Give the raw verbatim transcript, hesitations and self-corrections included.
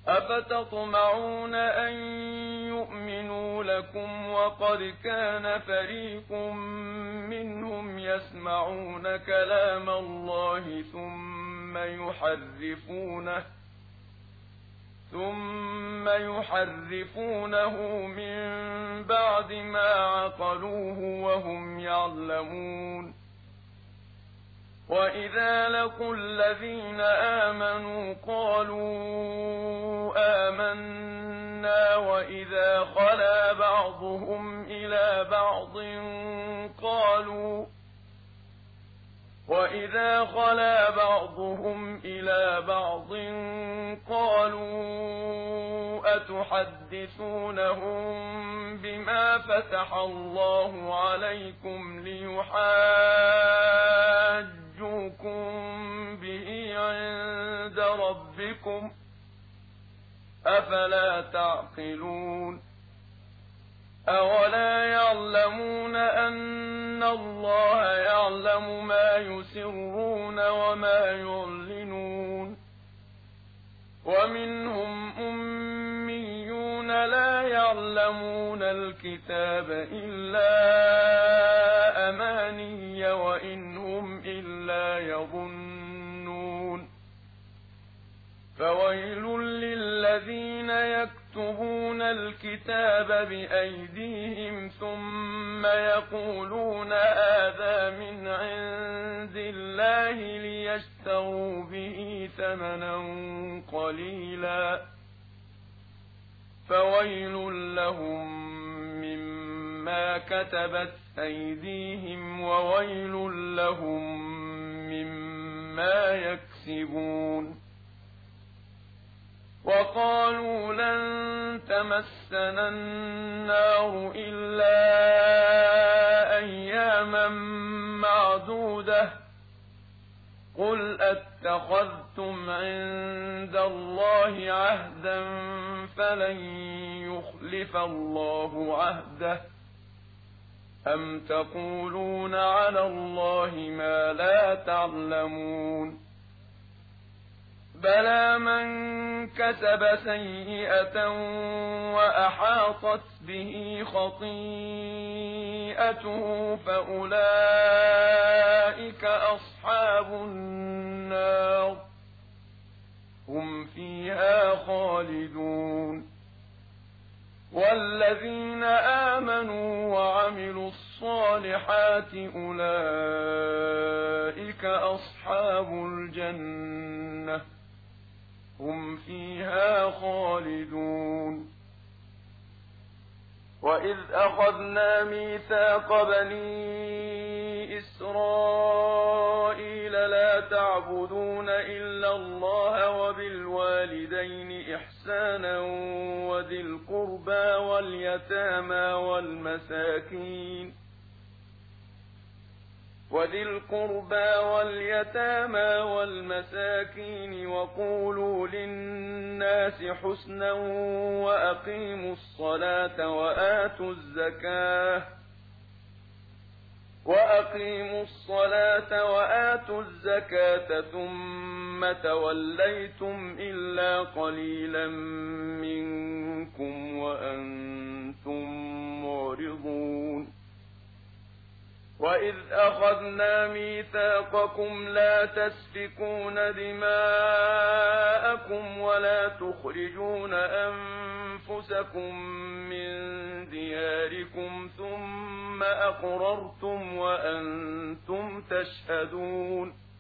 أفتطمعون أن يؤمنوا لكم وقد كان فريق منهم يسمعون كلام الله ثم يحرفونه ثم يحرفونه من بعد ما عقلوه وهم يعلمون وإذا لقوا الذين آمنوا قالوا آمنا وإذا خلا بعضهم إلى بعض قالوا وإذا خلا بعضهم إلى بعض قالوا أتحدثونهم بما فتح الله عليكم ليحاجوكم به عند ربكم أفلا تعقلون أولا يعلمون أن الله يعلم ما يسرون وما يعلنون ومنهم أميون لا يعلمون الكتاب إلا أماني وإن هم إلا يظنون فويل للذين يكتبون الكتاب بأيديهم ثم يقولون هذا من عند الله ليشتروا به ثمنا قليلا فويل لهم مما كتبت أيديهم وويل لهم مما يكسبون وقالوا لن تمسنا النار إلا أياما معدودة قل أتخذتم عند الله عهدا فلن يخلف الله عهده أم تقولون على الله ما لا تعلمون بلى من كسب سيئة وأحاطت به خطيئته فأولئك أصحاب النار هم فيها خالدون والذين آمنوا وعملوا الصالحات أولئك أصحاب الجنة هم فيها خالدون وإذ أخذنا ميثاق بني إسرائيل لا تعبدون إلا الله وبالوالدين إحسانا وذي القربى واليتامى والمساكين وذي القربى واليتامى والمساكين وقولوا للناس حسنا وأقيموا الصلاة وآتوا الزكاة وأقيموا الصلاة وآتوا الزكاة ثم توليتم إلا قليلا منكم وأنتم معرضون وإذ أخذنا ميثاقكم لا تسفكون دماءكم ولا تخرجون أنفسكم من دياركم ثم أقررتم وأنتم تشهدون